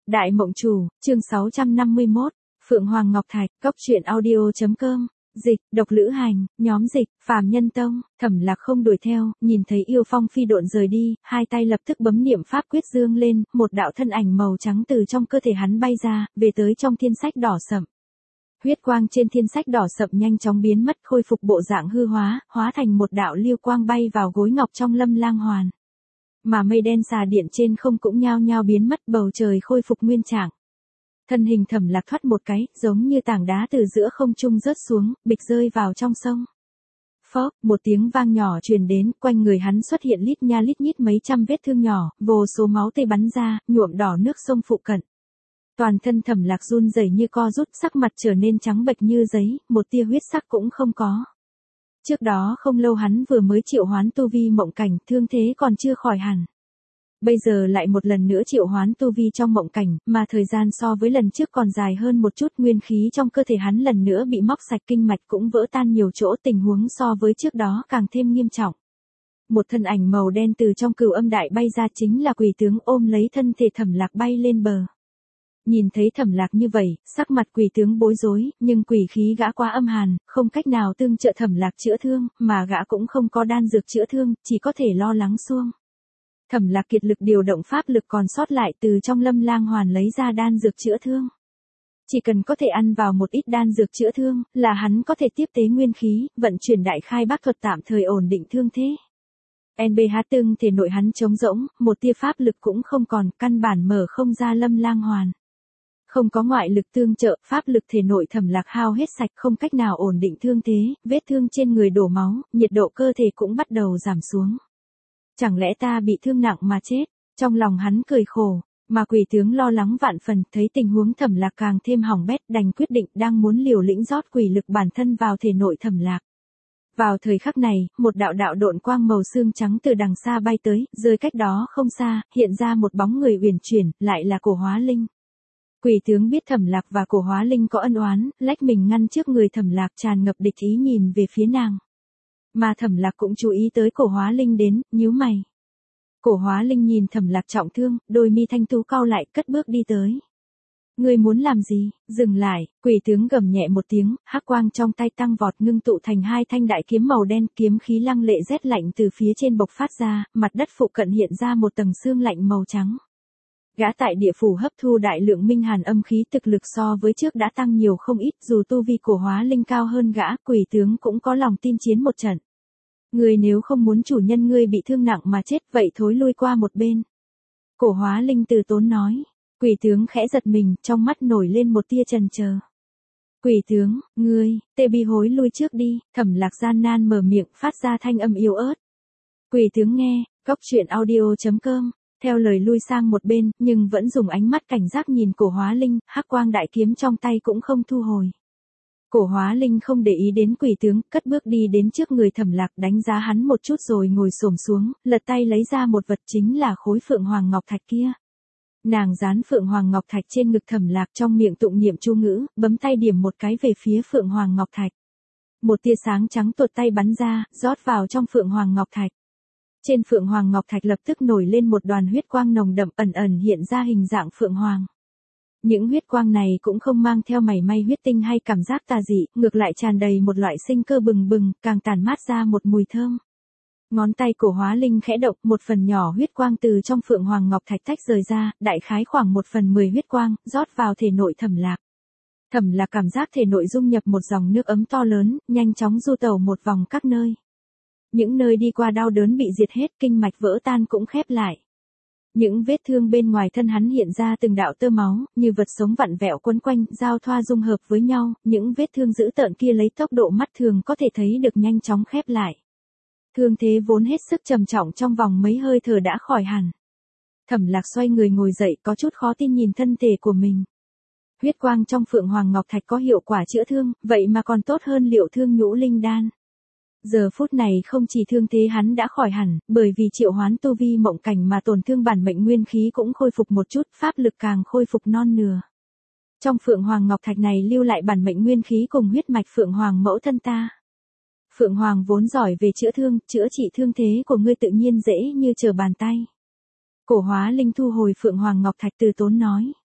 Đại Mộng Chủ, chương 651, Phượng Hoàng Ngọc Thạch, Cốc truyện audio.com, dịch, độc lữ hành, nhóm dịch, Phàm Nhân Tông, Thẩm Lạc không đuổi theo, nhìn thấy Yêu Phong phi độn rời đi, hai tay lập tức bấm niệm pháp quyết dương lên, một đạo thân ảnh màu trắng từ trong cơ thể hắn bay ra, về tới trong thiên sách đỏ sậm. Huyết quang trên thiên sách đỏ sậm nhanh chóng biến mất, khôi phục bộ dạng hư hóa, hóa thành một đạo lưu quang bay vào gối ngọc trong Lâm Lang Hoàn. Mà mây đen xà điện trên không cũng nhao nhao biến mất, bầu trời khôi phục nguyên trạng. Thân hình Thẩm Lạc thoát một cái, giống như tảng đá từ giữa không trung rớt xuống, bịch rơi vào trong sông. Phốc, một tiếng vang nhỏ truyền đến, quanh người hắn xuất hiện lít nha lít nhít mấy trăm vết thương nhỏ, vô số máu tươi bắn ra, nhuộm đỏ nước sông phụ cận. Toàn thân Thẩm Lạc run rẩy như co rút, sắc mặt trở nên trắng bệch như giấy, một tia huyết sắc cũng không có. Trước đó không lâu hắn vừa mới triệu hoán tu vi mộng cảnh, thương thế còn chưa khỏi hẳn. Bây giờ lại một lần nữa triệu hoán tu vi trong mộng cảnh, mà thời gian so với lần trước còn dài hơn một chút, nguyên khí trong cơ thể hắn lần nữa bị móc sạch, kinh mạch cũng vỡ tan nhiều chỗ, tình huống so với trước đó càng thêm nghiêm trọng. Một thân ảnh màu đen từ trong Cửu Âm Đại bay ra, chính là Quỷ Tướng, ôm lấy thân thể Thẩm Lạc bay lên bờ. Nhìn thấy Thẩm Lạc như vậy, sắc mặt Quỷ Tướng bối rối, nhưng quỷ khí gã quá âm hàn, không cách nào tương trợ Thẩm Lạc chữa thương, mà gã cũng không có đan dược chữa thương, chỉ có thể lo lắng xuông. Thẩm Lạc kiệt lực điều động pháp lực còn sót lại, từ trong Lâm Lang Hoàn lấy ra đan dược chữa thương. Chỉ cần có thể ăn vào một ít đan dược chữa thương, là hắn có thể tiếp tế nguyên khí, vận chuyển đại khai bác thuật tạm thời ổn định thương thế. NBH tương thể nội hắn trống rỗng, một tia pháp lực cũng không còn, căn bản mở không ra Lâm Lang Hoàn. Không có ngoại lực tương trợ, pháp lực thể nội Thẩm Lạc hao hết sạch, không cách nào ổn định thương thế, vết thương trên người đổ máu, nhiệt độ cơ thể cũng bắt đầu giảm xuống. Chẳng lẽ ta bị thương nặng mà chết? Trong lòng hắn cười khổ, mà Quỷ Tướng lo lắng vạn phần, thấy tình huống Thẩm Lạc càng thêm hỏng bét, đành quyết định đang muốn liều lĩnh rót quỷ lực bản thân vào thể nội Thẩm Lạc. Vào thời khắc này, một đạo đạo độn quang màu xương trắng từ đằng xa bay tới, rơi cách đó không xa, hiện ra một bóng người uyển chuyển, lại là Cổ Hóa Linh. Quỷ Tướng biết Thẩm Lạc và Cổ Hóa Linh có ân oán, lách mình ngăn trước người Thẩm Lạc, tràn ngập địch ý nhìn về phía nàng. Mà Thẩm Lạc cũng chú ý tới Cổ Hóa Linh đến, nhíu mày. Cổ Hóa Linh nhìn Thẩm Lạc trọng thương, đôi mi thanh tú cau lại, cất bước đi tới. Ngươi muốn làm gì? Dừng lại, Quỷ Tướng gầm nhẹ một tiếng, hắc quang trong tay tăng vọt, ngưng tụ thành hai thanh đại kiếm màu đen, kiếm khí lăng lệ rét lạnh từ phía trên bộc phát ra, mặt đất phụ cận hiện ra một tầng sương lạnh màu trắng. Gã tại địa phủ hấp thu đại lượng minh hàn âm khí, thực lực so với trước đã tăng nhiều không ít, dù tu vi Cổ Hóa Linh cao hơn gã, Quỷ Tướng cũng có lòng tin chiến một trận. Ngươi nếu không muốn chủ nhân ngươi bị thương nặng mà chết, vậy thối lui qua một bên. Cổ Hóa Linh từ tốn nói. Quỷ Tướng khẽ giật mình, trong mắt nổi lên một tia chần chờ. Quỷ Tướng, ngươi, Tê Bi hối lui trước đi, Thẩm Lạc gian nan mở miệng, phát ra thanh âm yếu ớt. Quỷ Tướng nghe, Cốc truyện audio.com, theo lời lui sang một bên, nhưng vẫn dùng ánh mắt cảnh giác nhìn Cổ Hóa Linh, hắc quang đại kiếm trong tay cũng không thu hồi. Cổ Hóa Linh không để ý đến Quỷ Tướng, cất bước đi đến trước người Thẩm Lạc, đánh giá hắn một chút rồi ngồi xổm xuống, lật tay lấy ra một vật, chính là khối Phượng Hoàng Ngọc Thạch kia. Nàng dán Phượng Hoàng Ngọc Thạch trên ngực Thẩm Lạc, trong miệng tụng niệm chú ngữ, bấm tay điểm một cái về phía Phượng Hoàng Ngọc Thạch. Một tia sáng trắng tuột tay bắn ra, rót vào trong Phượng Hoàng Ngọc Thạch. Trên Phượng Hoàng Ngọc Thạch lập tức nổi lên một đoàn huyết quang nồng đậm, ẩn ẩn hiện ra hình dạng Phượng Hoàng. Những huyết quang này cũng không mang theo mảy may huyết tinh hay cảm giác tà dị, ngược lại tràn đầy một loại sinh cơ bừng bừng, càng tản mát ra một mùi thơm. Ngón tay Cổ Hóa Linh khẽ động, một phần nhỏ huyết quang từ trong Phượng Hoàng Ngọc Thạch tách rời ra, đại khái khoảng 1/10 huyết quang, rót vào thể nội Thẩm Lạc. Thẩm Lạc cảm giác thể nội dung nhập một dòng nước ấm to lớn, nhanh chóng du tẩu một vòng các nơi. Những nơi đi qua đau đớn bị diệt hết, kinh mạch vỡ tan cũng khép lại. Những vết thương bên ngoài thân hắn hiện ra từng đạo tơ máu, như vật sống vặn vẹo quấn quanh, giao thoa dung hợp với nhau, những vết thương dữ tợn kia lấy tốc độ mắt thường có thể thấy được nhanh chóng khép lại. Thương thế vốn hết sức trầm trọng trong vòng mấy hơi thở đã khỏi hẳn. Thẩm Lạc xoay người ngồi dậy, có chút khó tin nhìn thân thể của mình. Huyết quang trong Phượng Hoàng Ngọc Thạch có hiệu quả chữa thương, vậy mà còn tốt hơn Liệu Thương Nhũ Linh Đan. Giờ phút này không chỉ thương thế hắn đã khỏi hẳn, bởi vì triệu hoán tu vi mộng cảnh mà tổn thương bản mệnh nguyên khí cũng khôi phục một chút, pháp lực càng khôi phục non nửa. Trong Phượng Hoàng Ngọc Thạch này lưu lại bản mệnh nguyên khí cùng huyết mạch Phượng Hoàng mẫu thân ta. Phượng Hoàng vốn giỏi về chữa thương, chữa trị thương thế của ngươi tự nhiên dễ như trở bàn tay. Cổ Hóa Linh thu hồi Phượng Hoàng Ngọc Thạch, từ tốn nói.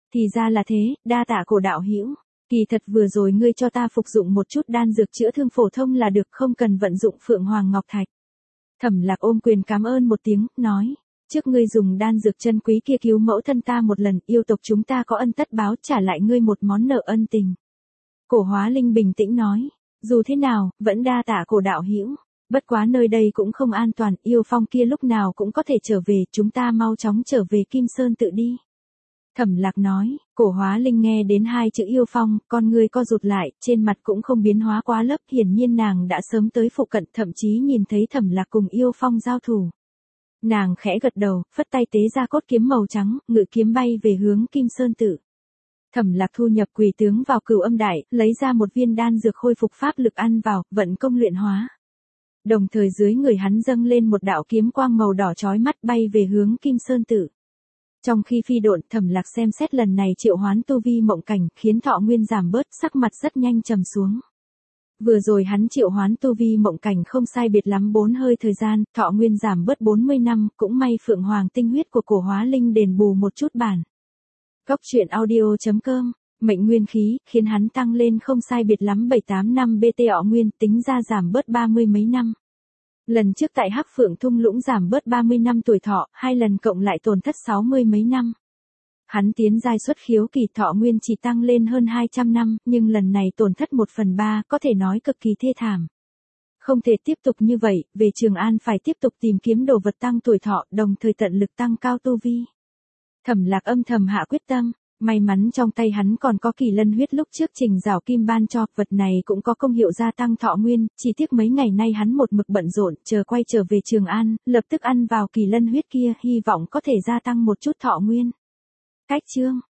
Thì ra là thế, đa tạ Cổ đạo hữu. Kỳ thật vừa rồi ngươi cho ta phục dụng một chút đan dược chữa thương phổ thông là được, không cần vận dụng Phượng Hoàng Ngọc Thạch. Thẩm Lạc ôm quyền cảm ơn một tiếng, nói, trước ngươi dùng đan dược chân quý kia cứu mẫu thân ta một lần, yêu tộc chúng ta có ân tất báo, trả lại ngươi một món nợ ân tình. Cổ Hóa Linh bình tĩnh nói, dù thế nào, vẫn đa tạ Cổ đạo hữu. Bất quá nơi đây cũng không an toàn, yêu phong kia lúc nào cũng có thể trở về, chúng ta mau chóng trở về Kim Sơn tự đi. Thẩm Lạc nói, Cổ Hóa Linh nghe đến hai chữ yêu phong, con ngươi co rụt lại, trên mặt cũng không biến hóa quá lấp, hiển nhiên nàng đã sớm tới phụ cận, thậm chí nhìn thấy Thẩm Lạc cùng yêu phong giao thủ. Nàng khẽ gật đầu, phất tay tế ra cốt kiếm màu trắng, ngự kiếm bay về hướng Kim Sơn tự. Thẩm Lạc thu nhập quỷ tướng vào Cửu Âm Đại, lấy ra một viên đan dược khôi phục pháp lực ăn vào, vận công luyện hóa. Đồng thời dưới người hắn dâng lên một đạo kiếm quang màu đỏ chói mắt bay về hướng Kim Sơn tự. Trong khi phi độn, Thẩm Lạc xem xét lần này triệu hoán tu vi mộng cảnh, khiến thọ nguyên giảm bớt, sắc mặt rất nhanh trầm xuống. Vừa rồi hắn triệu hoán tu vi mộng cảnh không sai biệt lắm 4 hơi thời gian, thọ nguyên giảm bớt 40 năm, cũng may Phượng Hoàng tinh huyết của Cổ Hóa Linh đền bù một chút bản. Góc truyện audio.com, mệnh nguyên khí, khiến hắn tăng lên không sai biệt lắm 7-8 năm BT họ nguyên, tính ra giảm bớt 30 mấy năm. Lần trước tại Hắc Phượng thung lũng giảm bớt 30 năm tuổi thọ, hai lần cộng lại tổn thất 60 mấy năm. Hắn tiến giai xuất khiếu kỳ, thọ nguyên chỉ tăng lên hơn 200 năm, nhưng lần này tổn thất 1/3, có thể nói cực kỳ thê thảm. Không thể tiếp tục như vậy, về Trường An phải tiếp tục tìm kiếm đồ vật tăng tuổi thọ, đồng thời tận lực tăng cao tu vi. Thẩm Lạc âm thầm hạ quyết tâm, may mắn trong tay hắn còn có Kỳ Lân huyết lúc trước Trình Giảo Kim ban cho, vật này cũng có công hiệu gia tăng thọ nguyên, chỉ tiếc mấy ngày nay hắn một mực bận rộn, chờ quay trở về Trường An, lập tức ăn vào Kỳ Lân huyết kia, hy vọng có thể gia tăng một chút thọ nguyên. Cách chương